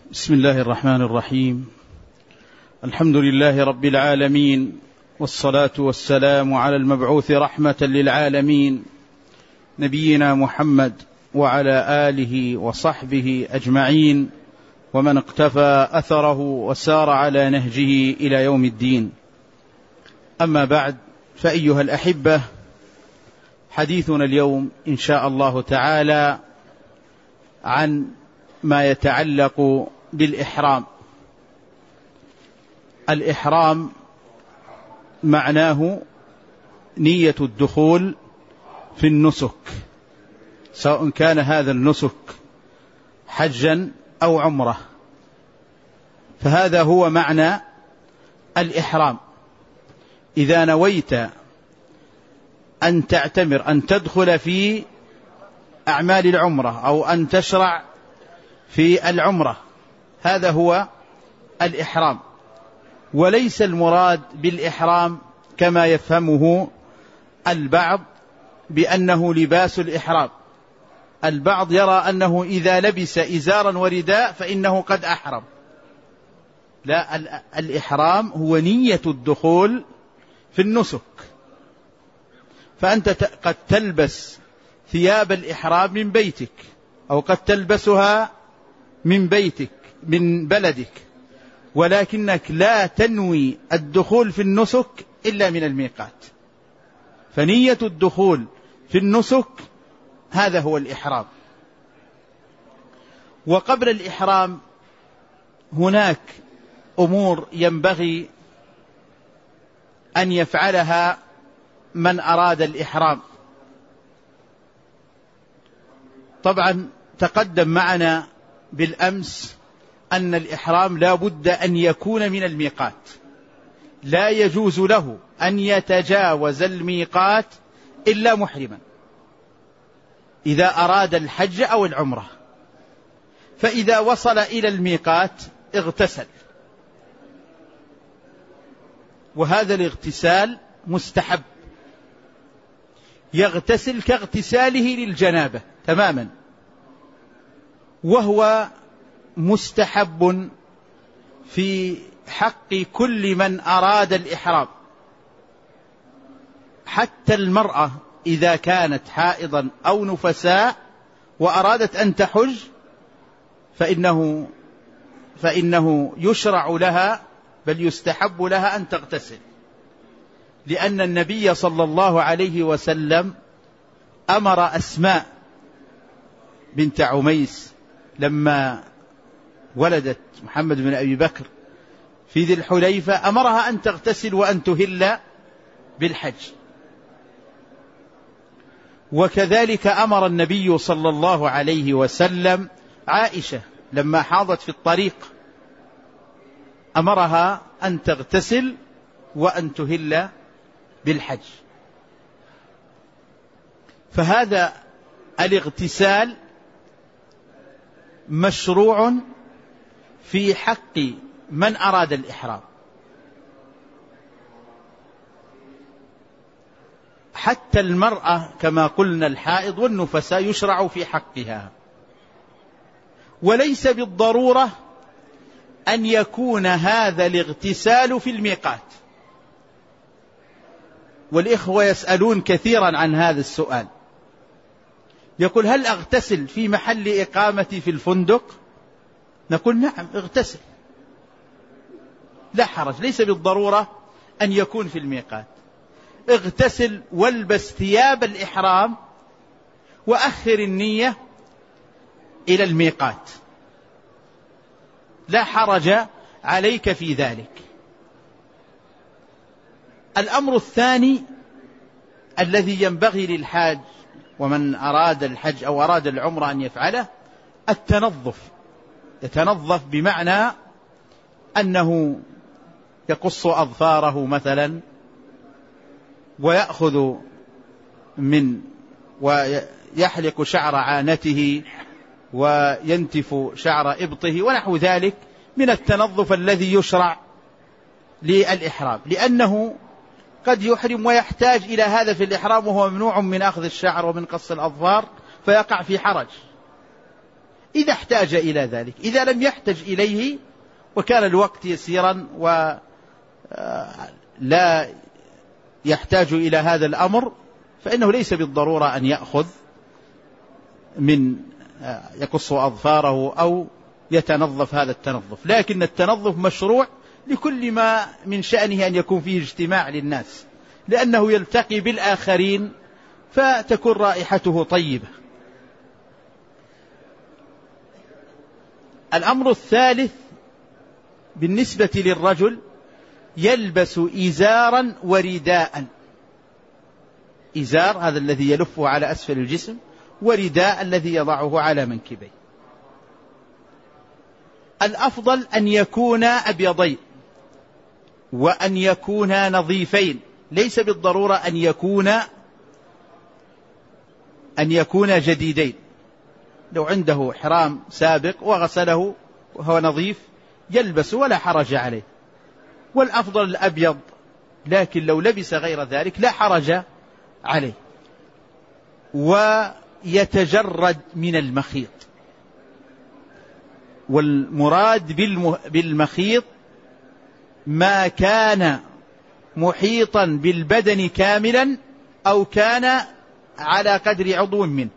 بسم الله الرحمن الرحيم. الحمد لله رب العالمين، والصلاة والسلام على المبعوث رحمة للعالمين نبينا محمد وعلى آله وصحبه أجمعين، ومن اقتفى أثره وسار على نهجه إلى يوم الدين. أما بعد، فأيها الأحبة، حديثنا اليوم إن شاء الله تعالى عن ما يتعلق بالإحرام. الإحرام معناه نية الدخول في النسك، سواء كان هذا النسك حجا أو عمرة، فهذا هو معنى الإحرام. إذا نويت أن تعتمر، أن تدخل في أعمال العمرة أو أن تشرع في العمرة، هذا هو الإحرام. وليس المراد بالإحرام كما يفهمه البعض بأنه لباس الإحرام. البعض يرى أنه إذا لبس إزارا ورداء فإنه قد أحرم. لا، الإحرام هو نية الدخول في النسك. فأنت قد تلبس ثياب الإحرام من بيتك، أو قد تلبسها من بيتك من بلدك، ولكنك لا تنوي الدخول في النسك إلا من الميقات. فنية الدخول في النسك هذا هو الإحرام. وقبل الإحرام هناك أمور ينبغي أن يفعلها من أراد الإحرام. طبعا تقدم معنا بالأمس أن الإحرام لا بد أن يكون من الميقات، لا يجوز له أن يتجاوز الميقات إلا محرما إذا أراد الحج أو العمرة. فإذا وصل إلى الميقات اغتسل، وهذا الاغتسال مستحب، يغتسل كاغتساله للجنابة تماما، وهو مستحب في حق كل من أراد الإحرام. حتى المرأة إذا كانت حائضا أو نفساء وأرادت أن تحج فإنه يشرع لها، بل يستحب لها أن تغتسل، لأن النبي صلى الله عليه وسلم أمر أسماء بنت عميس لما ولدت محمد بن أبي بكر في ذي الحليفة، أمرها أن تغتسل وأن تهل بالحج. وكذلك أمر النبي صلى الله عليه وسلم عائشة لما حاضت في الطريق، أمرها أن تغتسل وأن تهل بالحج. فهذا الاغتسال مشروع في حق من أراد الإحرام. حتى المرأة كما قلنا الحائض والنفساء يشرع في حقها. وليس بالضرورة أن يكون هذا الاغتسال في الميقات. والإخوة يسألون كثيرا عن هذا السؤال، يقول: هل أغتسل في محل إقامتي في الفندق؟ نقول: نعم، اغتسل، لا حرج، ليس بالضرورة أن يكون في الميقات. اغتسل والبس ثياب الإحرام وأخر النية إلى الميقات، لا حرج عليك في ذلك. الأمر الثاني الذي ينبغي للحاج ومن أراد الحج أو أراد العمرة أن يفعله التنظف. يتنظف بمعنى أنه يقص أظفاره مثلا، ويأخذ ويحلق شعر عانته، وينتف شعر إبطه ونحو ذلك من التنظف الذي يشرع للإحرام، لأنه قد يحرم ويحتاج إلى هذا في الإحرام وهو ممنوع من أخذ الشعر ومن قص الأظفار، فيقع في حرج. إذا احتاج إلى ذلك. إذا لم يحتج إليه وكان الوقت يسيرا ولا يحتاج إلى هذا الأمر فإنه ليس بالضرورة أن يأخذ من يقص أظفاره أو يتنظف هذا التنظف. لكن التنظف مشروع لكل ما من شأنه أن يكون فيه اجتماع للناس، لأنه يلتقي بالآخرين فتكون رائحته طيبة. الأمر الثالث بالنسبة للرجل يلبس إزارا ورداء. إزار هذا الذي يلفه على أسفل الجسم، ورداء الذي يضعه على منكبيه. الأفضل أن يكون أبيضين وأن يكون نظيفين، ليس بالضرورة أن يكون جديدين. لو عنده حرام سابق وغسله وهو نظيف يلبس ولا حرج عليه، والأفضل الأبيض، لكن لو لبس غير ذلك لا حرج عليه. ويتجرد من المخيط، والمراد بالمخيط ما كان محيطا بالبدن كاملا أو كان على قدر عضو منه.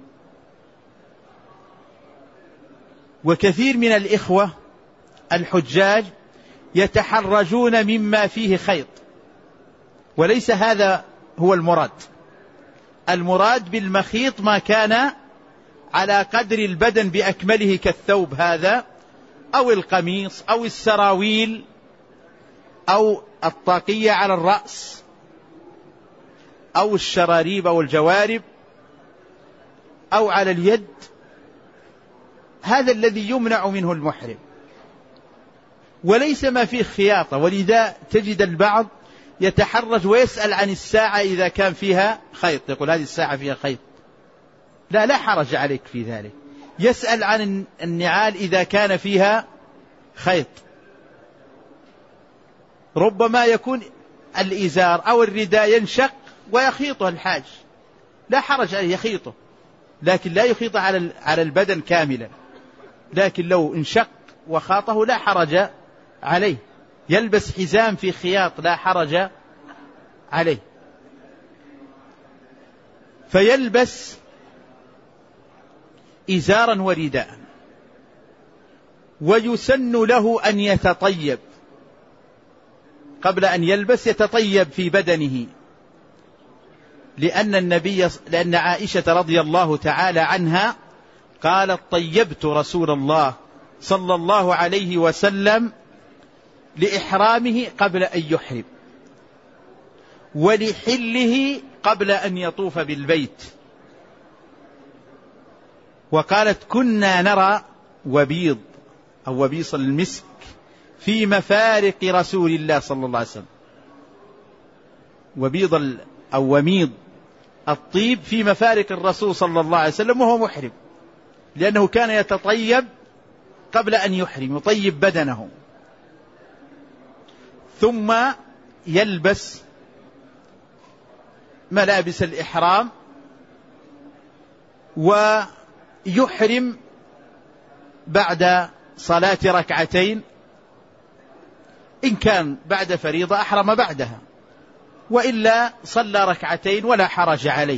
وكثير من الإخوة الحجاج يتحرجون مما فيه خيط، وليس هذا هو المراد. المراد بالمخيط ما كان على قدر البدن بأكمله، كالثوب هذا أو القميص أو السراويل أو الطاقية على الرأس أو الشراريب أو الجوارب أو على اليد. هذا الذي يمنع منه المحرم، وليس ما فيه خياطة. ولذا تجد البعض يتحرج ويسأل عن الساعة إذا كان فيها خيط، يقول هذه الساعة فيها خيط، لا حرج عليك في ذلك. يسأل عن النعال إذا كان فيها خيط. ربما يكون الإزار أو الرداء ينشق ويخيطه الحاج، لا حرج عليه يخيطه، لكن لا يخيط على البدن كاملا. لكن لو انشق وخاطه لا حرج عليه. يلبس حزام في خياط لا حرج عليه. فيلبس إزارا ورداء. ويسن له أن يتطيب قبل أن يلبس، يتطيب في بدنه، لأن عائشة رضي الله تعالى عنها قالت: طيبت رسول الله صلى الله عليه وسلم لإحرامه قبل أن يحرم، ولحله قبل أن يطوف بالبيت. وقالت: كنا نرى وبيض أو وبيص المسك في مفارق رسول الله صلى الله عليه وسلم. وبيض أو وميض الطيب في مفارق الرسول صلى الله عليه وسلم وهو محرم، لأنه كان يتطيب قبل أن يحرم، يطيب بدنه، ثم يلبس ملابس الإحرام ويحرم بعد صلاة ركعتين. إن كان بعد فريضة أحرم بعدها، وإلا صلى ركعتين ولا حرج عليه.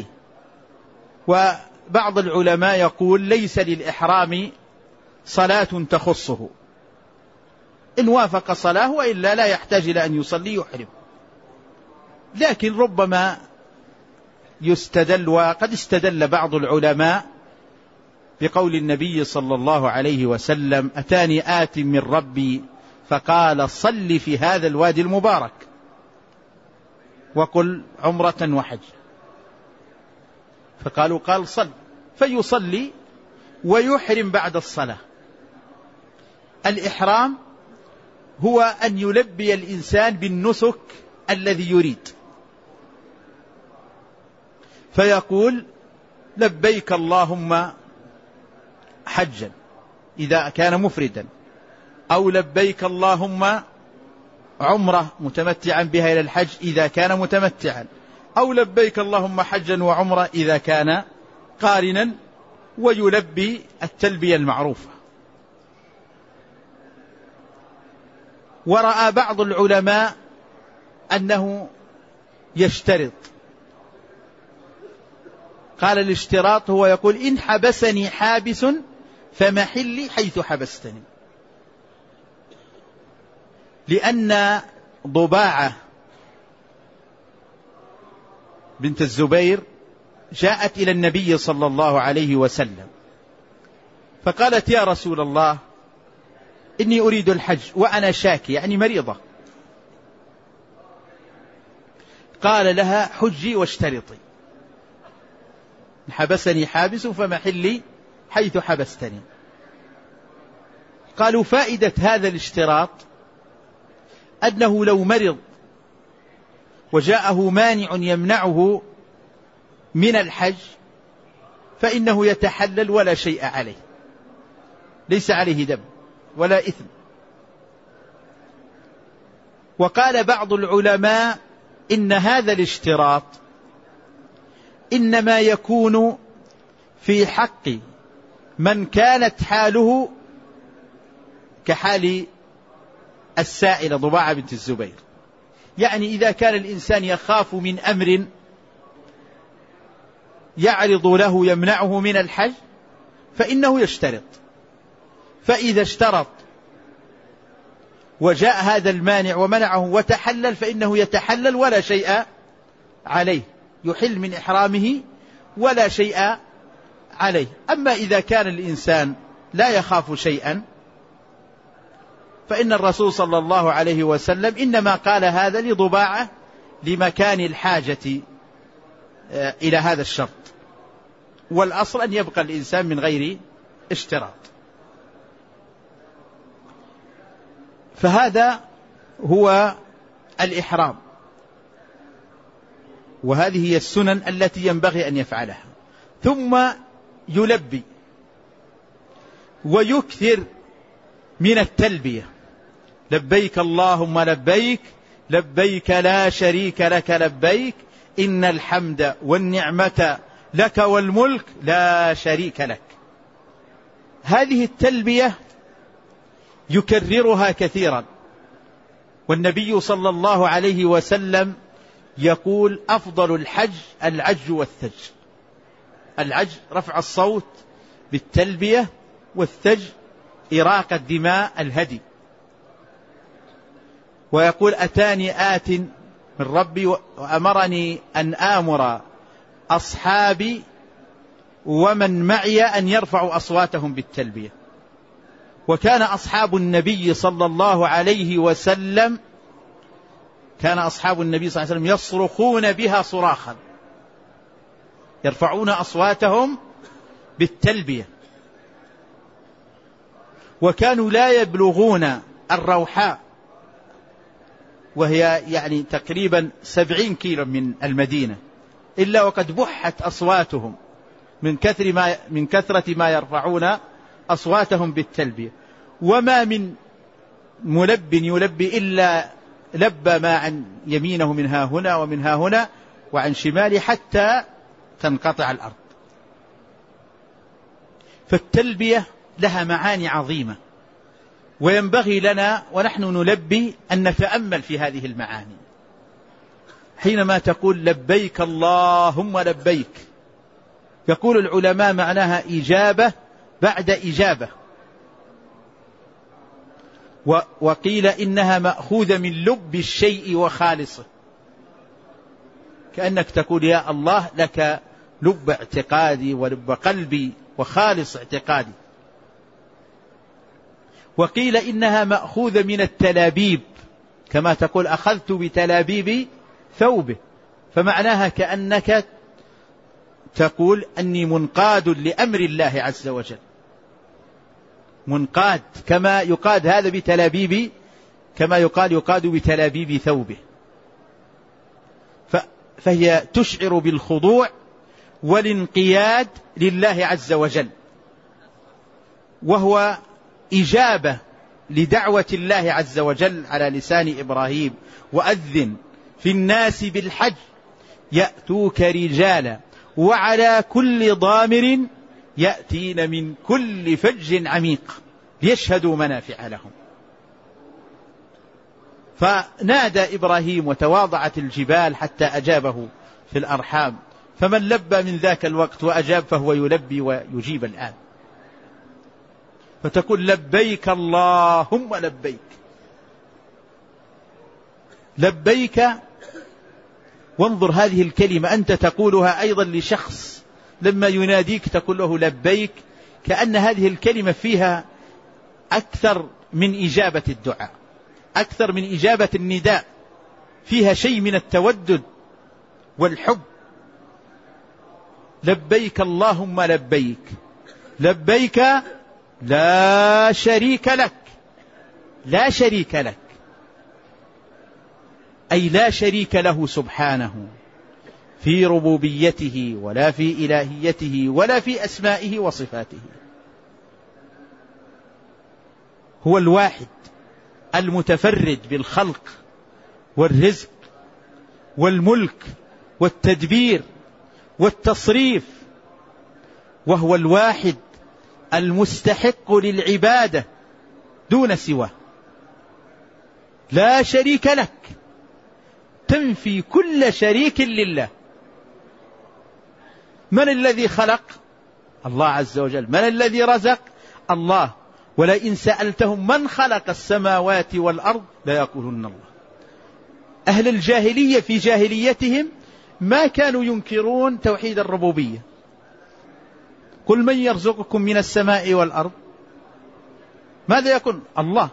وبعض العلماء يقول: ليس للإحرام صلاة تخصه، إن وافق صلاة، وإلا لا يحتاج إلى أن يصلي يحرم. لكن ربما يستدل، وقد استدل بعض العلماء بقول النبي صلى الله عليه وسلم: أتاني آت من ربي فقال: صل في هذا الوادي المبارك وقل عمرة وحج. قال صل، فيصلي ويحرم بعد الصلاة. الإحرام هو أن يلبي الإنسان بالنسك الذي يريد، فيقول: لبيك اللهم حجا إذا كان مفردا، أو لبيك اللهم عمرة متمتعا بها إلى الحج إذا كان متمتعا، أو لبيك اللهم حجا وعمرة إذا كان قارنا، ويلبي التلبية المعروفة. ورأى بعض العلماء أنه يشترط. قال الاشتراط هو يقول إن حبسني حابس فمحلي حيث حبستني، لأن ضباعة بنت الزبير جاءت إلى النبي صلى الله عليه وسلم فقالت يا رسول الله إني أريد الحج وأنا شاكي، يعني مريضة. قال لها حجي واشترطي، حبسني حابس فمحلي حيث حبستني. قالوا فائدة هذا الاشتراط أنه لو مرض وجاءه مانع يمنعه من الحج فإنه يتحلل ولا شيء عليه، ليس عليه دم ولا إثم. وقال بعض العلماء إن هذا الاشتراط إنما يكون في حق من كانت حاله كحال السائلة ضباعة بنت الزبير، يعني إذا كان الإنسان يخاف من أمر يعرض له يمنعه من الحج فإنه يشترط، فإذا اشترط وجاء هذا المانع ومنعه وتحلل فإنه يتحلل ولا شيء عليه، يحل من إحرامه ولا شيء عليه. أما إذا كان الإنسان لا يخاف شيئا فإن الرسول صلى الله عليه وسلم إنما قال هذا لضباعة لمكان الحاجة إلى هذا الشرط، والأصل أن يبقى الإنسان من غير اشتراط. فهذا هو الإحرام، وهذه هي السنن التي ينبغي أن يفعلها. ثم يلبي ويكثر من التلبية، لبيك اللهم لبيك لبيك لا شريك لك لبيك إن الحمد والنعمة لك والملك لا شريك لك. هذه التلبية يكررها كثيرا، والنبي صلى الله عليه وسلم يقول أفضل الحج العج والثج. العج رفع الصوت بالتلبية، والثج إراقة دماء الهدي. ويقول أتاني آت من ربي وأمرني أن آمر أصحابي ومن معي أن يرفعوا أصواتهم بالتلبية. وكان أصحاب النبي صلى الله عليه وسلم يصرخون بها صراخا، يرفعون أصواتهم بالتلبية. وكانوا لا يبلغون الروحاء، وهي يعني تقريبا 70 كيلو من المدينة، إلا وقد بحت أصواتهم من كثرة ما يرفعون أصواتهم بالتلبية. وما من ملب يلبي إلا لبى ما عن يمينه من ها هنا ومن ها هنا وعن شماله حتى تنقطع الأرض. فالتلبية لها معاني عظيمة، وينبغي لنا ونحن نلبي أن نتأمل في هذه المعاني. حينما تقول لبيك اللهم لبيك، يقول العلماء معناها إجابة بعد إجابة، وقيل إنها مأخوذة من لب الشيء وخالصه، كأنك تقول يا الله لك لب اعتقادي ولب قلبي وخالص اعتقادي. وقيل إنها مأخوذة من التلابيب، كما تقول أخذت بتلابيب ثوبه، فمعناها كأنك تقول أني منقاد لأمر الله عز وجل، منقاد كما يقاد هذا بتلابيب، كما يقاد بتلابيب ثوبه. فهي تشعر بالخضوع والانقياد لله عز وجل، وهو إجابة لدعوة الله عز وجل على لسان إبراهيم: وأذن في الناس بالحج يأتوك رجالا وعلى كل ضامر يأتين من كل فج عميق ليشهدوا منافع لهم. فنادى إبراهيم وتواضعت الجبال حتى أجابه في الأرحام، فمن لبى من ذاك الوقت وأجاب فهو يلبي ويجيب الآن. فتقول لبيك اللهم لبيك، لبيك. وانظر هذه الكلمة أنت تقولها أيضا لشخص لما يناديك تقول له لبيك، كأن هذه الكلمة فيها أكثر من إجابة الدعاء، أكثر من إجابة النداء، فيها شيء من التودد والحب. لبيك اللهم لبيك، لبيك لا شريك لك، لا شريك لك أي لا شريك له سبحانه في ربوبيته ولا في إلهيته ولا في أسمائه وصفاته. هو الواحد المتفرد بالخلق والرزق والملك والتدبير والتصريف، وهو الواحد المستحق للعبادة دون سواه، لا شريك لك، تنفي كل شريك لله. من الذي خلق؟ الله عز وجل. من الذي رزق؟ الله. ولئن سألتهم من خلق السماوات والأرض ليقولون الله. أهل الجاهلية في جاهليتهم ما كانوا ينكرون توحيد الربوبية. قل من يرزقكم من السماء والأرض، ماذا يكون؟ الله.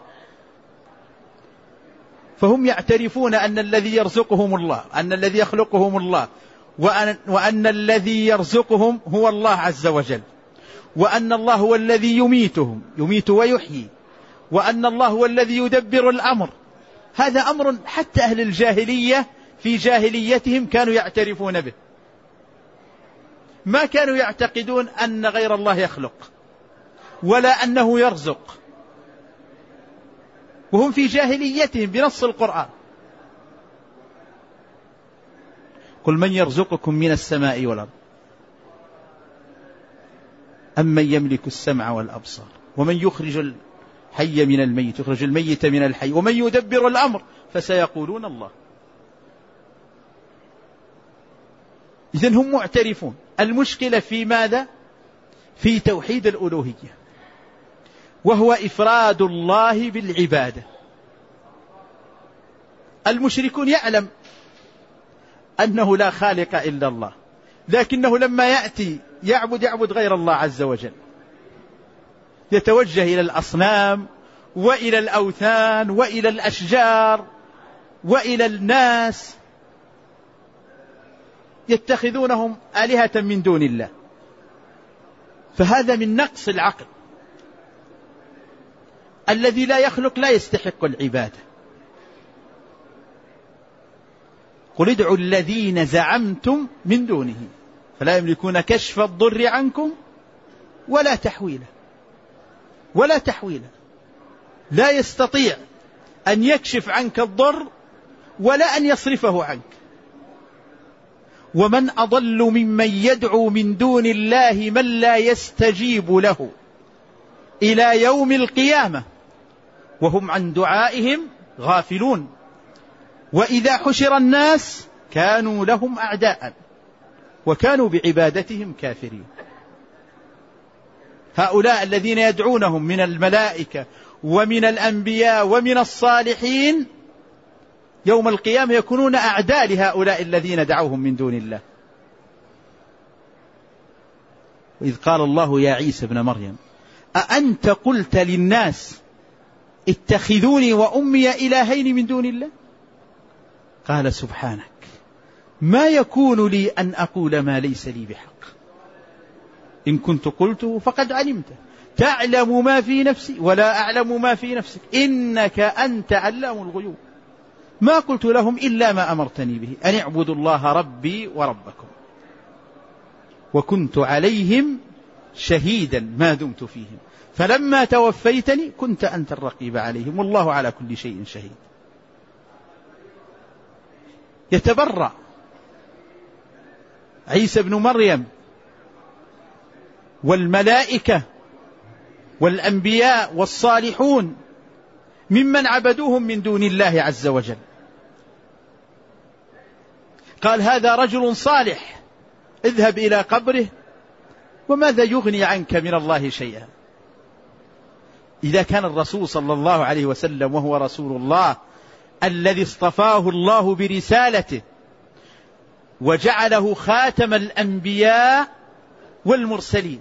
فهم يعترفون أن الذي يرزقهم الله، أن الذي يخلقهم الله، وأن الذي يرزقهم هو الله عز وجل، وأن الله هو الذي يميتهم، يميت ويحيي، وأن الله هو الذي يدبر الأمر. هذا أمر حتى أهل الجاهلية في جاهليتهم كانوا يعترفون به، ما كانوا يعتقدون أن غير الله يخلق ولا أنه يرزق، وهم في جاهليتهم بنص القرآن. قل من يرزقكم من السماء والأرض أمن يملك السمع والأبصار ومن يخرج الحي من الميت، يخرج الميت من الحي، ومن يدبر الأمر، فسيقولون الله. إذن هم معترفون. المشكلة في ماذا؟ في توحيد الألوهية، وهو إفراد الله بالعبادة. المشركون يعلم أنه لا خالق إلا الله، لكنه لما يأتي يعبد غير الله عز وجل، يتوجه إلى الأصنام وإلى الأوثان وإلى الأشجار وإلى الناس، يتخذونهم آلهة من دون الله. فهذا من نقص العقل. الذي لا يخلق لا يستحق العبادة. قل ادعوا الذين زعمتم من دونه فلا يملكون كشف الضر عنكم ولا تحويله، ولا تحويله. لا يستطيع أن يكشف عنك الضر ولا أن يصرفه عنك. ومن أضل ممن يدعو من دون الله من لا يستجيب له إلى يوم القيامة وهم عن دعائهم غافلون. وإذا حشر الناس كانوا لهم أعداء وكانوا بعبادتهم كافرين. هؤلاء الذين يدعونهم من الملائكة ومن الأنبياء ومن الصالحين يوم القيامة يكونون أعداء لهؤلاء الذين دعوهم من دون الله. وإذ قال الله يا عيسى ابن مريم أأنت قلت للناس اتخذوني وأمي إلهين من دون الله؟ قال سبحانك ما يكون لي أن أقول ما ليس لي بحق، إن كنت قلته فقد علمته، تعلم ما في نفسي ولا أعلم ما في نفسك، إنك أنت علام الغيوب. ما قلت لهم إلا ما أمرتني به أن اعبدوا الله ربي وربكم وكنت عليهم شهيدا ما دمت فيهم فلما توفيتني كنت أنت الرقيب عليهم والله على كل شيء شهيد. يتبرأ عيسى بن مريم والملائكة والأنبياء والصالحون ممن عبدوهم من دون الله عز وجل. قال هذا رجل صالح، اذهب إلى قبره وماذا يغني عنك من الله شيئا. إذا كان الرسول صلى الله عليه وسلم وهو رسول الله الذي اصطفاه الله برسالته وجعله خاتم الأنبياء والمرسلين،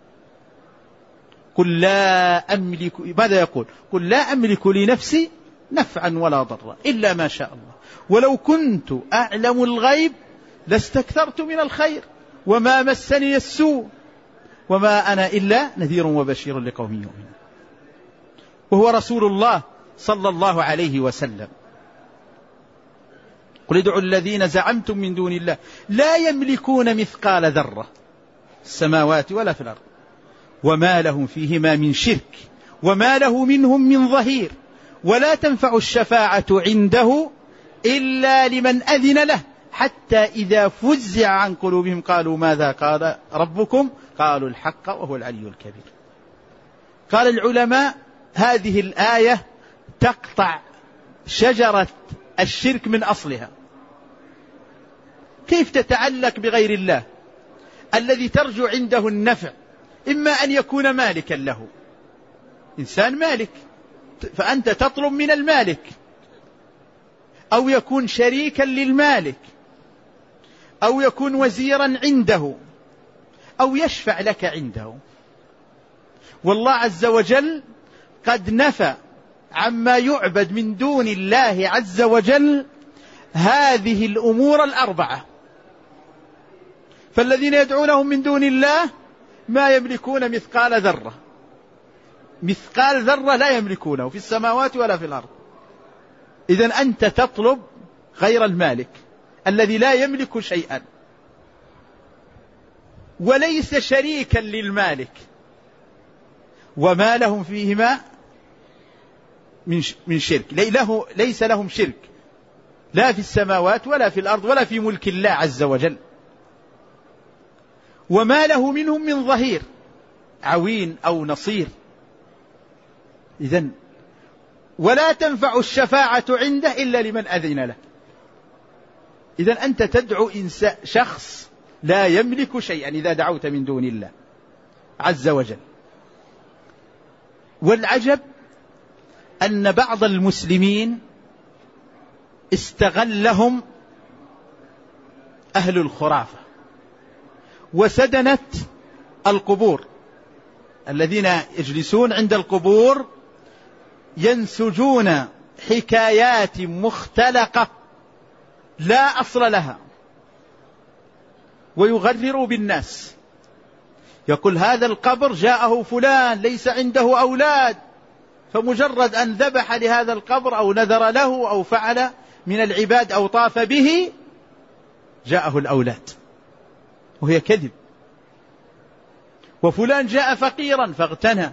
قل لا أملك، ماذا يقول؟ قل لا أملك لنفسي نفعا ولا ضرا إلا ما شاء الله، ولو كنت أعلم الغيب لاستكثرت من الخير وما مسني السوء وما أنا إلا نذير وبشير لقوم يؤمنون. وهو رسول الله صلى الله عليه وسلم. قل ادعوا الذين زعمتم من دون الله لا يملكون مثقال ذرة في السماوات ولا في الأرض وما لهم فيهما من شرك وما له منهم من ظهير ولا تنفع الشفاعة عنده إلا لمن أذن له حتى إذا فزع عن قلوبهم قالوا ماذا قال ربكم قالوا الحق وهو العلي الكبير. قال العلماء هذه الآية تقطع شجرة الشرك من أصلها. كيف تتعلق بغير الله الذي ترجو عنده النفع؟ إما أن يكون مالكا له، إنسان مالك فأنت تطلب من المالك، أو يكون شريكا للمالك، أو يكون وزيرا عنده، أو يشفع لك عنده. والله عز وجل قد نفى عما يعبد من دون الله عز وجل هذه الأمور الأربعة. فالذين يدعونهم من دون الله ما يملكون مثقال ذرة، مثقال ذرة لا يملكونه في السماوات ولا في الأرض. إذن أنت تطلب غير المالك الذي لا يملك شيئا وليس شريكا للمالك وما لهم فيهما من شرك، ليس لهم شرك لا في السماوات ولا في الأرض ولا في ملك الله عز وجل، وما له منهم من ظهير عوين أو نصير. إذن ولا تنفع الشفاعة عنده إلا لمن أذن له. إذن أنت تدعو شخص لا يملك شيئا إذا دعوت من دون الله عز وجل. والعجب أن بعض المسلمين استغلهم أهل الخرافة وسدنة القبور، الذين يجلسون عند القبور ينسجون حكايات مختلقة لا أصل لها ويغرروا بالناس. يقول هذا القبر جاءه فلان ليس عنده أولاد، فمجرد أن ذبح لهذا القبر أو نذر له أو فعل من العباد أو طاف به جاءه الأولاد، وهي كذب. وفلان جاء فقيرا فاغتنى.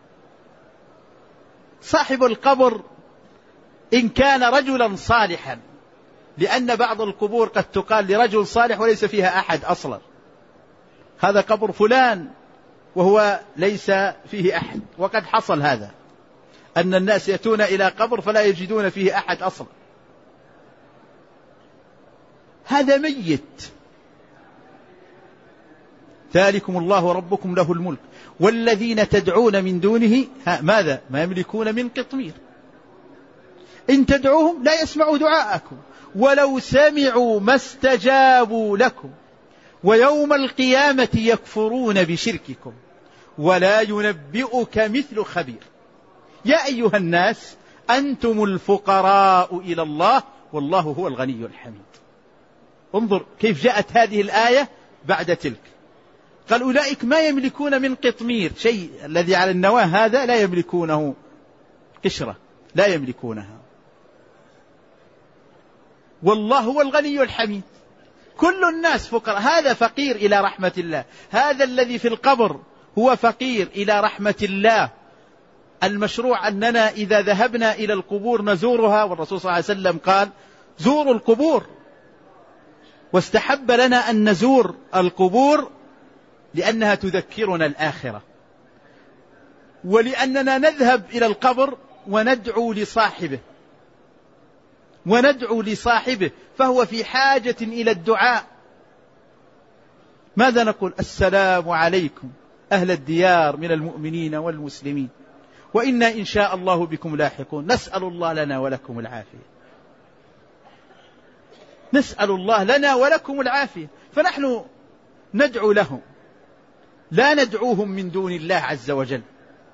صاحب القبر إن كان رجلا صالحا، لأن بعض القبور قد تقال لرجل صالح وليس فيها أحد أصلا، هذا قبر فلان وهو ليس فيه أحد. وقد حصل هذا، أن الناس يأتون إلى قبر فلا يجدون فيه أحد أصلا، هذا ميت. ذلكم الله ربكم له الملك والذين تدعون من دونه ماذا؟ ما يملكون من قطمير. إن تدعوهم لا يسمعوا دعاءكم ولو سمعوا ما استجابوا لكم ويوم القيامة يكفرون بشرككم ولا ينبئك مثل خبير. يا أيها الناس أنتم الفقراء إلى الله والله هو الغني الحميد. انظر كيف جاءت هذه الآية بعد تلك. قال أولئك ما يملكون من قطمير، شيء الذي على النواة هذا لا يملكونه، قشرة لا يملكونها، والله هو الغني الحميد. كل الناس فقراء، هذا فقير إلى رحمة الله، هذا الذي في القبر هو فقير إلى رحمة الله. المشروع أننا إذا ذهبنا إلى القبور نزورها، والرسول صلى الله عليه وسلم قال زوروا القبور، واستحب لنا أن نزور القبور لأنها تذكرنا الآخرة، ولأننا نذهب إلى القبر وندعو لصاحبه فهو في حاجة إلى الدعاء. ماذا نقول؟ السلام عليكم أهل الديار من المؤمنين والمسلمين وإنا إن شاء الله بكم لاحقون. نسأل الله لنا ولكم العافية، نسأل الله لنا ولكم العافية. فنحن ندعو لهم، لا ندعوهم من دون الله عز وجل.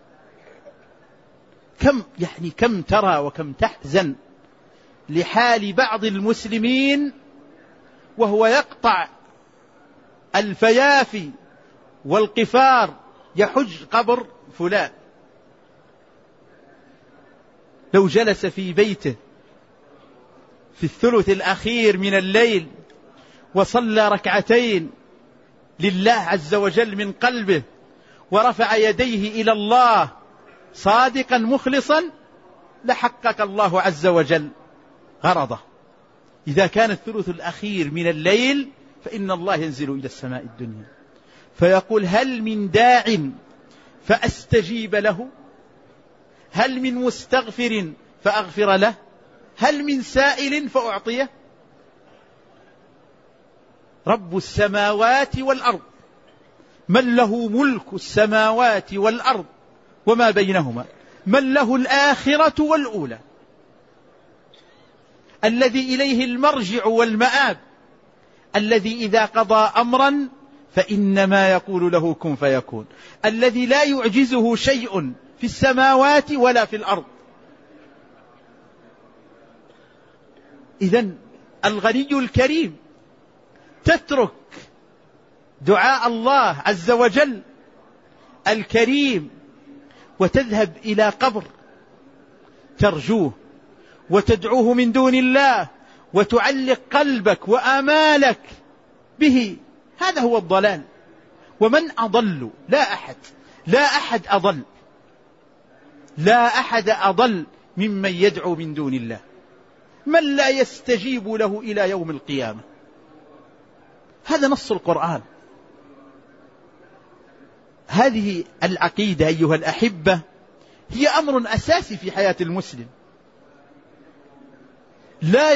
كم ترى وكم تحزن لحال بعض المسلمين وهو يقطع الفيافي والقفار يحج قبر فلان. لو جلس في بيته في الثلث الأخير من الليل وصلى ركعتين لله عز وجل من قلبه ورفع يديه إلى الله صادقا مخلصا لحقق الله عز وجل غرضه. إذا كان الثلث الأخير من الليل فإن الله ينزل إلى السماء الدنيا فيقول هل من داع فأستجيب له، هل من مستغفر فأغفر له، هل من سائل فأعطيه. رب السماوات والأرض من له ملك السماوات والأرض وما بينهما، من له الآخرة والأولى، الذي إليه المرجع والمآب، الذي إذا قضى أمرا فإنما يقول له كن فيكون، الذي لا يعجزه شيء في السماوات ولا في الأرض. إذن الغني الكريم تترك دعاء الله عز وجل الكريم وتذهب إلى قبر ترجوه وتدعوه من دون الله وتعلق قلبك وآمالك به. هذا هو الضلال. ومن أضل؟ لا أحد أضل ممن يدعو من دون الله، من لا يستجيب له إلى يوم القيامة. هذا نص القرآن. هذه العقيدة أيها الأحبة هي أمر أساسي في حياة المسلم. لا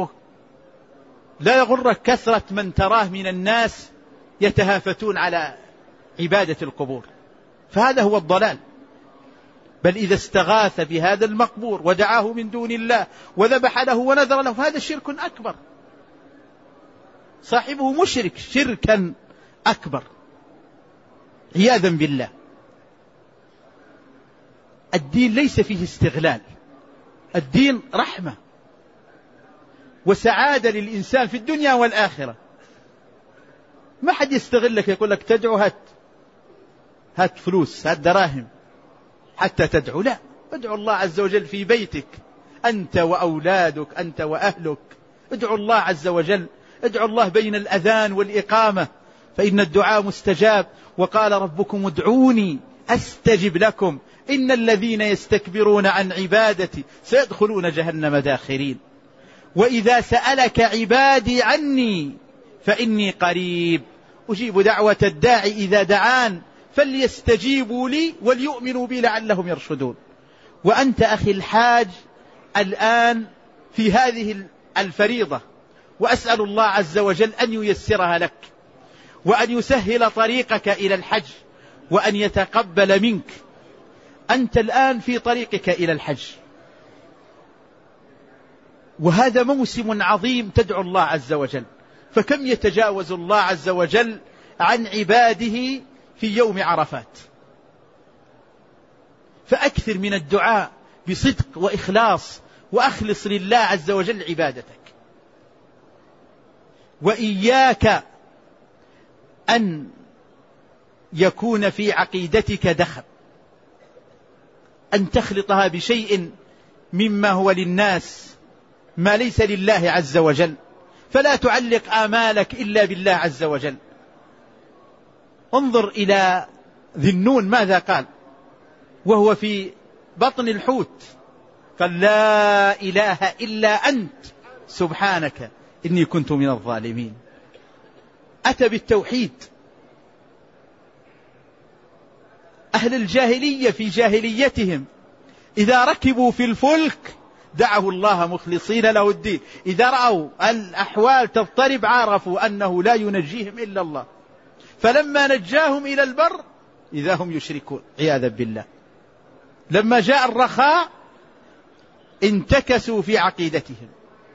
يغرك كثرة من تراه من الناس يتهافتون على عبادة القبور، فهذا هو الضلال. بل إذا استغاث بهذا المقبور ودعاه من دون الله وذبح له ونذر له فهذا شرك أكبر، صاحبه مشرك شركا أكبر عياذا بالله. الدين ليس فيه استغلال، الدين رحمة وسعادة للإنسان في الدنيا والآخرة. ما حد يستغلك يقول لك تدعو هات فلوس هات دراهم حتى تدعو، لا، ادعو الله عز وجل في بيتك أنت وأولادك أنت وأهلك، ادعو الله عز وجل، ادعو الله بين الأذان والإقامة فإن الدعاء مستجاب. وقال ربكم ادعوني أستجب لكم إن الذين يستكبرون عن عبادتي سيدخلون جهنم داخرين. وإذا سألك عبادي عني فإني قريب أجيب دعوة الداعي إذا دعان فليستجيبوا لي وليؤمنوا بي لعلهم يرشدون. وأنت أخي الحاج الآن في هذه الفريضة، وأسأل الله عز وجل أن ييسرها لك وأن يسهل طريقك إلى الحج وأن يتقبل منك. أنت الآن في طريقك إلى الحج، وهذا موسم عظيم تدعو الله عز وجل. فكم يتجاوز الله عز وجل عن عباده في يوم عرفات. فأكثر من الدعاء بصدق وإخلاص وأخلص لله عز وجل عبادتك. وإياك أن يكون في عقيدتك دخل، أن تخلطها بشيء مما هو للناس ما ليس لله عز وجل، فلا تعلق آمالك إلا بالله عز وجل. انظر إلى ذي النون ماذا قال وهو في بطن الحوت، قال لا إله إلا أنت سبحانك إني كنت من الظالمين. أتى بالتوحيد. أهل الجاهلية في جاهليتهم إذا ركبوا في الفلك دعوا الله مخلصين له الدين، إذا رأوا الأحوال تضطرب عرفوا أنه لا ينجيهم إلا الله، فلما نجاهم إلى البر إذا هم يشركون عياذا بالله. لما جاء الرخاء انتكسوا في عقيدتهم.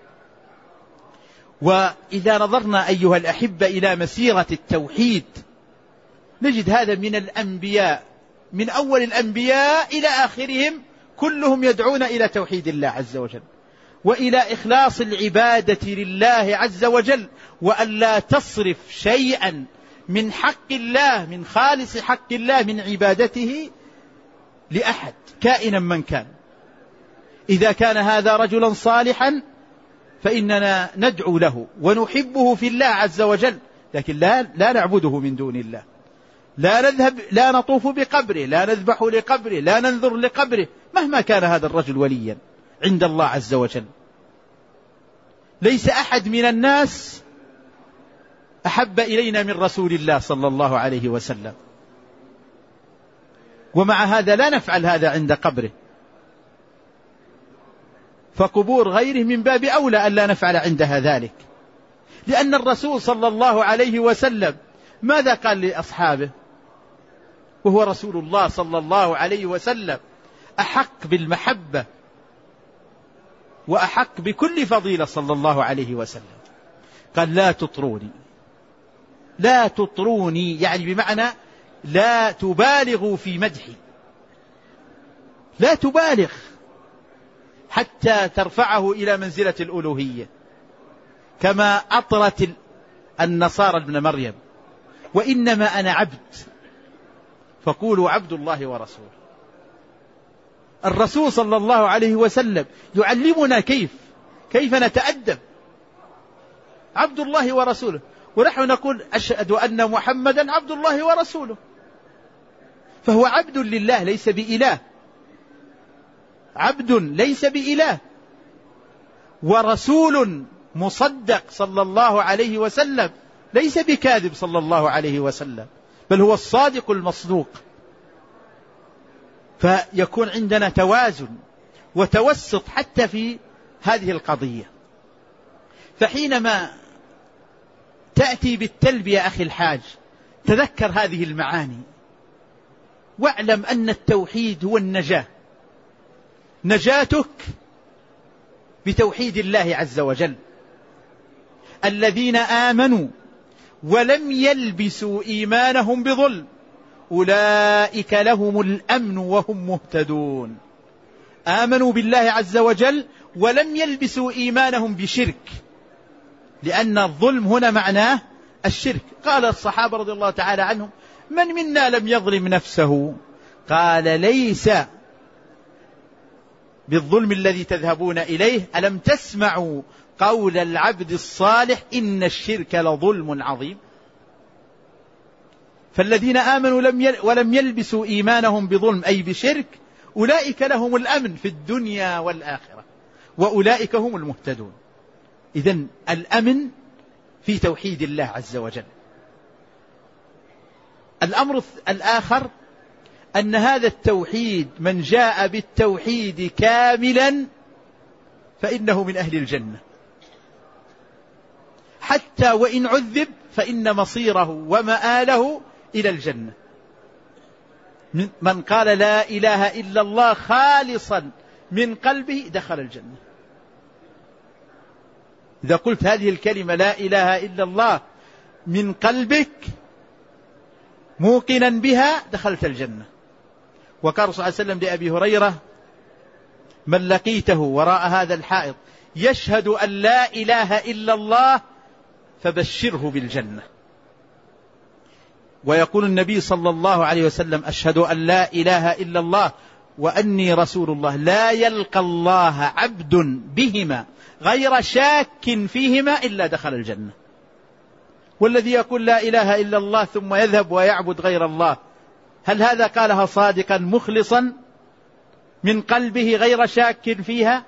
وإذا نظرنا أيها الأحبة إلى مسيرة التوحيد نجد هذا من الأنبياء، من أول الأنبياء إلى آخرهم كلهم يدعون إلى توحيد الله عز وجل، وإلى إخلاص العبادة لله عز وجل، وأن لا تصرف شيئا من حق الله، من خالص حق الله من عبادته لأحد كائنا من كان. إذا كان هذا رجلا صالحا فإننا ندعو له ونحبه في الله عز وجل، لكن لا نعبده من دون الله، لا نطوف بقبره، لا نذبح لقبره، لا ننذر لقبره، مهما كان هذا الرجل وليا عند الله عز وجل. ليس أحد من الناس أحب إلينا من رسول الله صلى الله عليه وسلم، ومع هذا لا نفعل هذا عند قبره، فقبور غيره من باب أولى أن لا نفعل عندها ذلك، لأن الرسول صلى الله عليه وسلم ماذا قال لأصحابه وهو رسول الله صلى الله عليه وسلم أحق بالمحبة وأحق بكل فضيلة صلى الله عليه وسلم؟ قال لا تطروني، يعني بمعنى لا تبالغوا في مدحي، لا تبالغ حتى ترفعه إلى منزلة الألوهية كما أطرت النصارى ابن مريم، وإنما أنا عبد فقولوا عبد الله ورسوله. الرسول صلى الله عليه وسلم يعلمنا كيف نتأدب، عبد الله ورسوله، ونحن نقول أشهد أن محمدا عبد الله ورسوله، فهو عبد لله ليس بإله، عبد ليس بإله، ورسول مصدق صلى الله عليه وسلم، ليس بكاذب صلى الله عليه وسلم، بل هو الصادق المصدوق. فيكون عندنا توازن وتوسط حتى في هذه القضية. فحينما تأتي بالتلبية أخي الحاج تذكر هذه المعاني، واعلم أن التوحيد هو النجاة، نجاتك بتوحيد الله عز وجل. الذين آمنوا ولم يلبسوا إيمانهم بظلم أولئك لهم الأمن وهم مهتدون. آمنوا بالله عز وجل ولم يلبسوا إيمانهم بشرك، لأن الظلم هنا معناه الشرك. قال الصحابة رضي الله تعالى عنهم من منا لم يظلم نفسه؟ قال ليس بالظلم الذي تذهبون إليه، ألم تسمعوا قول العبد الصالح إن الشرك لظلم عظيم. فالذين آمنوا ولم يلبسوا إيمانهم بظلم أي بشرك أولئك لهم الأمن في الدنيا والآخرة وأولئك هم المهتدون. إذن الأمن في توحيد الله عز وجل. الأمر الآخر أن هذا التوحيد من جاء بالتوحيد كاملا فإنه من أهل الجنة، حتى وإن عذب فإن مصيره ومآله إلى الجنة. من قال لا إله إلا الله خالصا من قلبه دخل الجنة. إذا قلت هذه الكلمة لا إله إلا الله من قلبك موقنا بها دخلت الجنة. وقال صلى الله عليه وسلم لأبي هريرة من لقيته وراء هذا الحائط يشهد أن لا إله إلا الله فبشره بالجنة. ويقول النبي صلى الله عليه وسلم أشهد أن لا إله إلا الله وأني رسول الله لا يلقى الله عبد بهما غير شاك فيهما إلا دخل الجنة. والذي يقول لا إله إلا الله ثم يذهب ويعبد غير الله، هل هذا قالها صادقا مخلصا من قلبه غير شاك فيها؟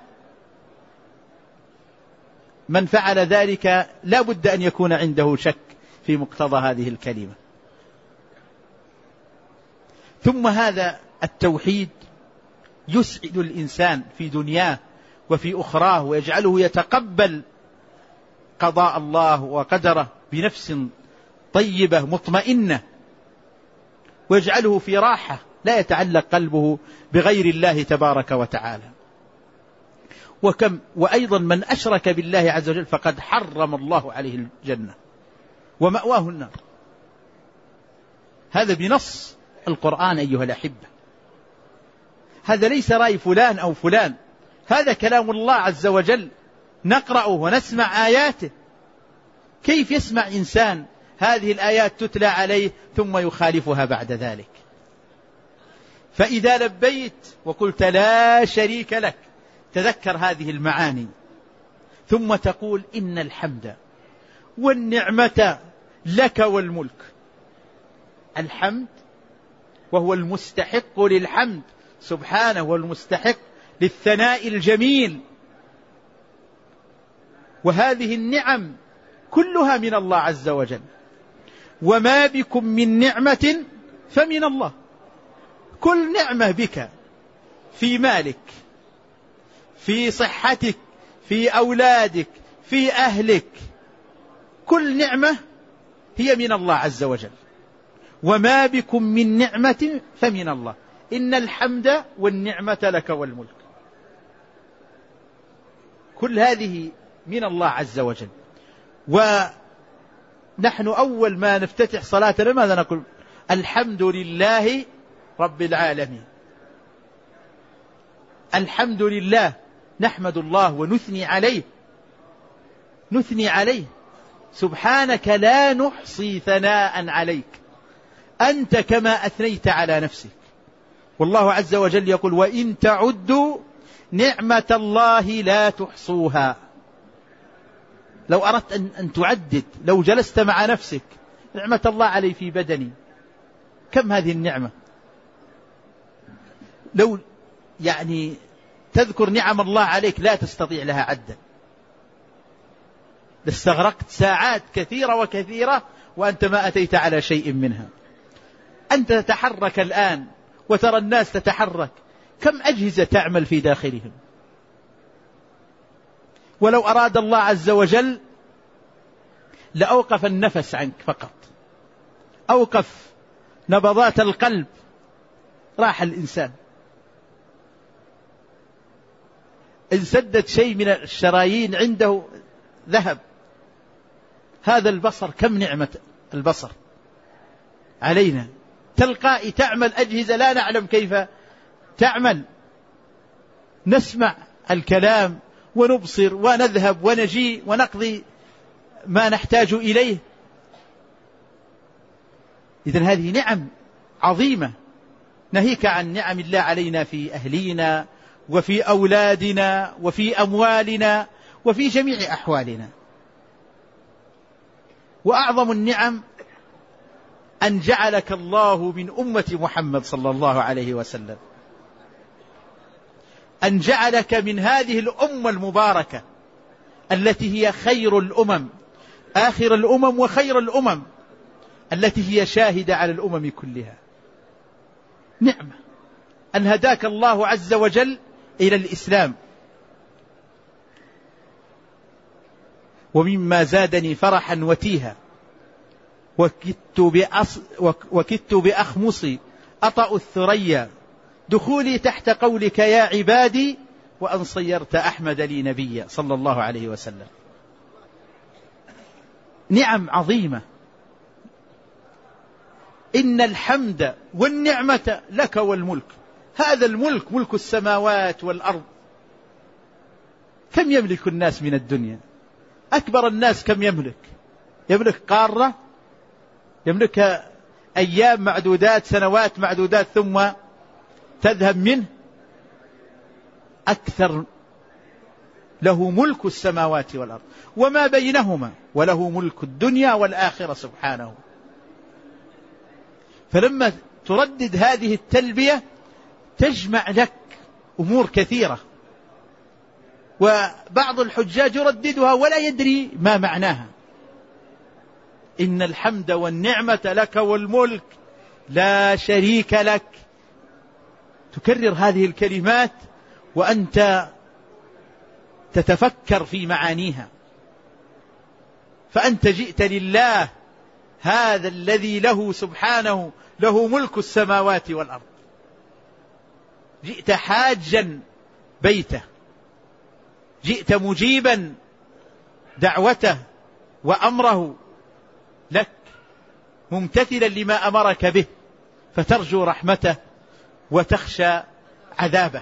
من فعل ذلك لا بد أن يكون عنده شك في مقتضى هذه الكلمة. ثم هذا التوحيد يسعد الإنسان في دنياه وفي أخراه، ويجعله يتقبل قضاء الله وقدره بنفس طيبة مطمئنة، ويجعله في راحة لا يتعلق قلبه بغير الله تبارك وتعالى. وأيضا من أشرك بالله عز وجل فقد حرم الله عليه الجنة ومأواه النار. هذا بنص القرآن أيها الأحبة، هذا ليس رأي فلان أو فلان، هذا كلام الله عز وجل، نقرأه ونسمع آياته. كيف يسمع إنسان هذه الآيات تتلى عليه ثم يخالفها بعد ذلك؟ فإذا لبيت وقلت لا شريك لك تذكر هذه المعاني، ثم تقول إن الحمد والنعمة لك والملك. الحمد وهو المستحق للحمد سبحانه، والمستحق للثناء الجميل، وهذه النعم كلها من الله عز وجل. وما بكم من نعمة فمن الله. كل نعمة بك، في مالك، في صحتك، في أولادك، في أهلك، كل نعمة هي من الله عز وجل. وما بكم من نعمة فمن الله، إن الحمد والنعمة لك والملك. كل هذه من الله عز وجل. ونحن أول ما نفتتح صلاتنا ماذا نقول؟ الحمد لله رب العالمين. الحمد لله، نحمد الله ونثني عليه، نثني عليه. سبحانك لا نحصي ثناء عليك أنت كما أثنيت على نفسك. والله عز وجل يقول وإن تعدوا نعمة الله لا تحصوها. لو أردت أن تعدد، لو جلست مع نفسك، نعمة الله علي في بدني، كم هذه النعمة؟ لو يعني تذكر نعم الله عليك لا تستطيع لها عدا، لاستغرقت ساعات كثيرة وكثيرة وأنت ما أتيت على شيء منها. أنت تتحرك الآن وترى الناس تتحرك، كم أجهزة تعمل في داخلهم. ولو أراد الله عز وجل لأوقف النفس عنك فقط، أوقف نبضات القلب، راح الإنسان. إن سدت شيء من الشرايين عنده ذهب. هذا البصر، كم نعمة البصر علينا، تلقائي تعمل أجهزة لا نعلم كيف تعمل. نسمع الكلام ونبصر ونذهب ونجي ونقضي ما نحتاج إليه. إذن هذه نعم عظيمة، ناهيك عن نعم الله علينا في أهلينا وفي أولادنا وفي أموالنا وفي جميع أحوالنا. وأعظم النعم أن جعلك الله من أمة محمد صلى الله عليه وسلم، أن جعلك من هذه الأمة المباركة التي هي خير الأمم، آخر الأمم وخير الأمم، التي هي شاهدة على الأمم كلها. نعمة أن هداك الله عز وجل إلى الإسلام. ومما زادني فرحا وتيها وكدت بأخمصي أطأ الثريا دخولي تحت قولك يا عبادي وأن صيرت أحمد لي نبيا صلى الله عليه وسلم. نعم عظيمة. إن الحمد والنعمة لك والملك. هذا الملك ملك السماوات والأرض. كم يملك الناس من الدنيا؟ أكبر الناس كم يملك؟ يملك قارة، يملك أيام معدودات، سنوات معدودات ثم تذهب منه. أكثر له ملك السماوات والأرض وما بينهما، وله ملك الدنيا والآخرة سبحانه. فلما تردد هذه التلبية تجمع لك أمور كثيرة، وبعض الحجاج يرددها ولا يدري ما معناها. إن الحمد والنعمة لك والملك لا شريك لك. تكرر هذه الكلمات وأنت تتفكر في معانيها، فأنت جئت لله هذا الذي له سبحانه له ملك السماوات والأرض، جئت حاجا بيته، جئت مجيبا دعوته وأمره لك، ممتثلا لما أمرك به، فترجو رحمته وتخشى عذابه.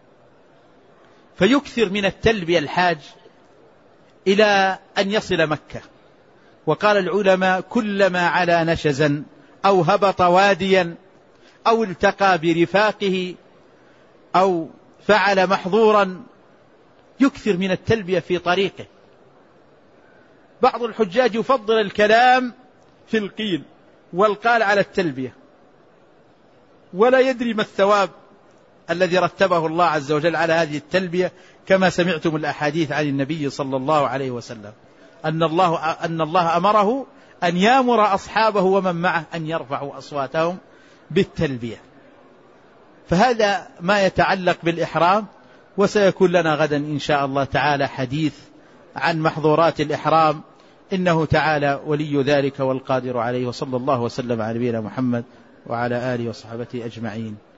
فيكثر من التلبية الحاج إلى أن يصل مكة. وقال العلماء: كلما علا نشزا أو هبط واديا أو التقى برفاقه أو فعل محظورا يكثر من التلبية في طريقه. بعض الحجاج يفضل الكلام في القيل والقال على التلبية، ولا يدري ما الثواب الذي رتبه الله عز وجل على هذه التلبية، كما سمعتم الأحاديث عن النبي صلى الله عليه وسلم أن الله أمره أن يأمر أصحابه ومن معه أن يرفعوا أصواتهم بالتلبية. فهذا ما يتعلق بالإحرام، وسيكون لنا غدا إن شاء الله تعالى حديث عن محظورات الإحرام، إنه تعالى ولي ذلك والقادر عليه. وصلى الله وسلم على نبينا محمد وعلى آله وصحبه أجمعين.